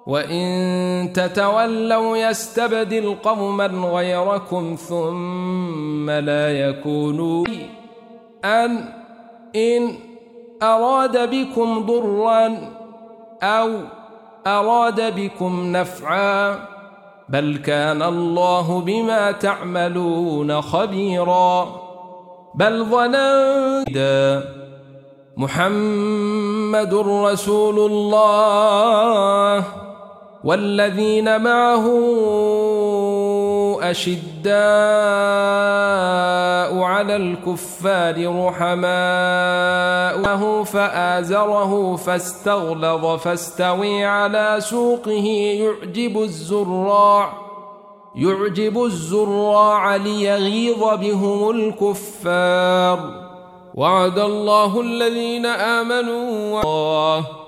وإن تتولوا يستبدل قوما غيركم ثم لا يكونوا إن أراد بكم ضرا أو أراد بكم نفعا بل كان الله بما تعملون خبيرا بل ظننت محمد رسول الله والذين معه أشداء على الكفار رحماء فآزره فاستغلظ فاستوي على سوقه يعجب الزراع ليغيظ بهم الكفار وعد الله الذين آمنوا